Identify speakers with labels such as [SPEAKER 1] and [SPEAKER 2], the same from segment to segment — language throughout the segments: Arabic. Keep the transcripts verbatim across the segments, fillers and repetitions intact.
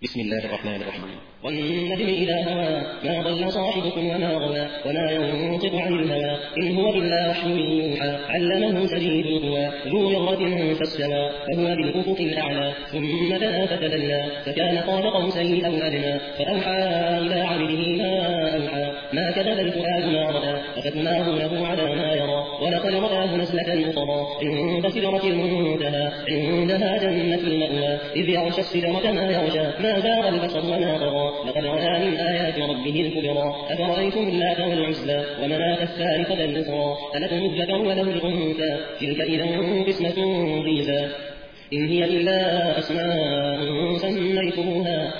[SPEAKER 1] بسم الله الرحمن الرحيم.
[SPEAKER 2] والنجم إذا هوى ما ضل صاحبكم وما غوى وما ينطق عن الهوى إن هو إلا وحي يوحى علمه شديد القوى ذو مرة فاستوى فهو بالأفق الأعلى ثم دنا فتدلى فكان قاب قوسين أو أدنى فأوحى إلى عبده ما أوحى ما كذب الفؤاد ما رأى أفتماه له على ما يرى ولقد رآه نزلة أخرى عند سدرة المنتهى عندها جنة المأوى إذ يغشى السدرة ما يغشى ما زاغ البصر وما طغى لقد رأى من آيات ربه الكبرى أفرأيتم اللات والعزى ومناة الثالثة الأخرى ألكم الذكر وله الأنثى تلك إذا قسمة ضيزى إن هي إلا أسماء سميتموها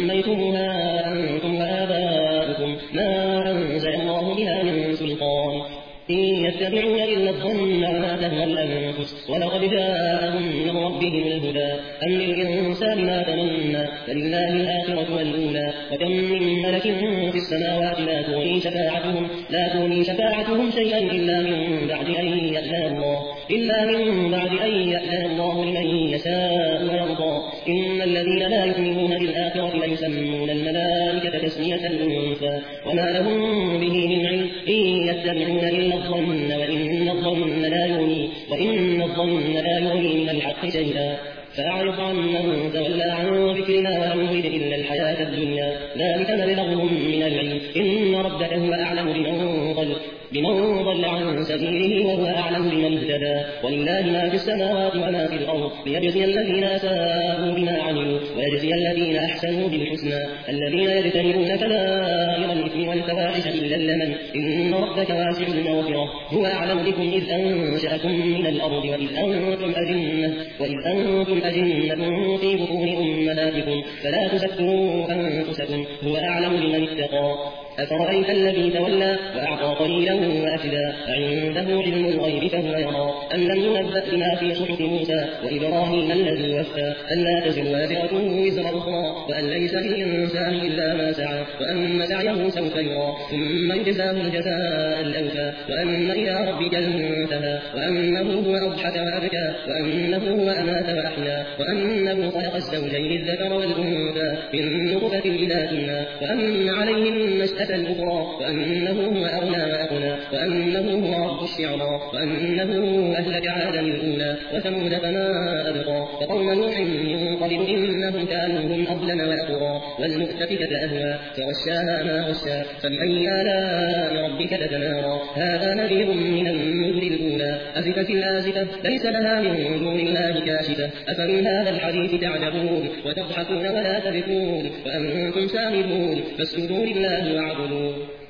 [SPEAKER 2] سميتموها أنتم وآباؤكم ما أنزل الله بها من سلطان إن يتبعون إلا الظن وما تهوى الأنفس ولقد جاءهم من ربهم الهدى أم للإنسان ما تمنى فلله الآخرة والأولى وكم من ملك في السماوات لا تغني شفاعتهم لا تغني شفاعتهم شيئا إلا من بعد أن يأذن الله إلا من بعد أن يأذن الله لمن يشاء ويرضى إن الذين لا يؤمنون بالآخرة ليسمون الملائكة تسمية الأنثى وما لهم به من علم إن يتبعون إلا الظن وإن الظن لا يغني وإن الظن لا يغني من الحق شيئا فأعرض عمن تولى عن ذكرنا ولم يرد إلا الحياة الدنيا ذلك مبلغهم من العلم إن ربك هو أعلم بمن ضل بمن ضل عن سبيله وهو أعلم بمن اهتدى ولله ما في السماوات وما في الأرض ليجزي الذين أساءوا بما عملوا ويجزي الذين أحسنوا بالحسنى الذين يجتنبون كبائر الإثم والفواحش إلا اللمم إن ربك واسع المغفرة هو أعلم بكم إذ أنشأكم من الأرض وإذ أنتم أجنة وإذ أنتم أجنة في بطون أمهاتكم فلا تزكوا أنفسكم هو أعلم بمن اتقى أفرأيت الذي تولى وأعطى قليلا وأكدا أعنده علم الغيب فهو يرى أم لم ينبأ بما في صحف موسى وإبراهيم الذي وفى ألا تزر وازرة وزر أخرى وأن ليس للإنسان إلا ما سعى وأن سعيه سوف يرى ثم يجزاه الجزاء الأوفى وأن إلى ربك المنتهى وأنه هو أضحك وأبكى وأنه هو أمات وأحيا وأنه خلق الزوجين الذكر والأنثى من نطفة إلى كنا وأن عليه النشأة الأخرى وأنه هو أغنى وأقنى وأنه هو رب الشعرى وأنه أهلك عادا الأولى وثمود فما أبقى فقوم نوح من قبل إنهم كانوا هم أظلم وأطغى والمؤتفكة أهوى فغشاها ما غشى فبأي آلاء ربك تتمارى هذا نذير من النذر الأولى أزفت الآزفة ليس لها من دون الله كاشفة أفمن هذا الحديث تعجبون وتضحكون ولا تبكون وأنتم سامدون فاسجدوا لله واعبدوا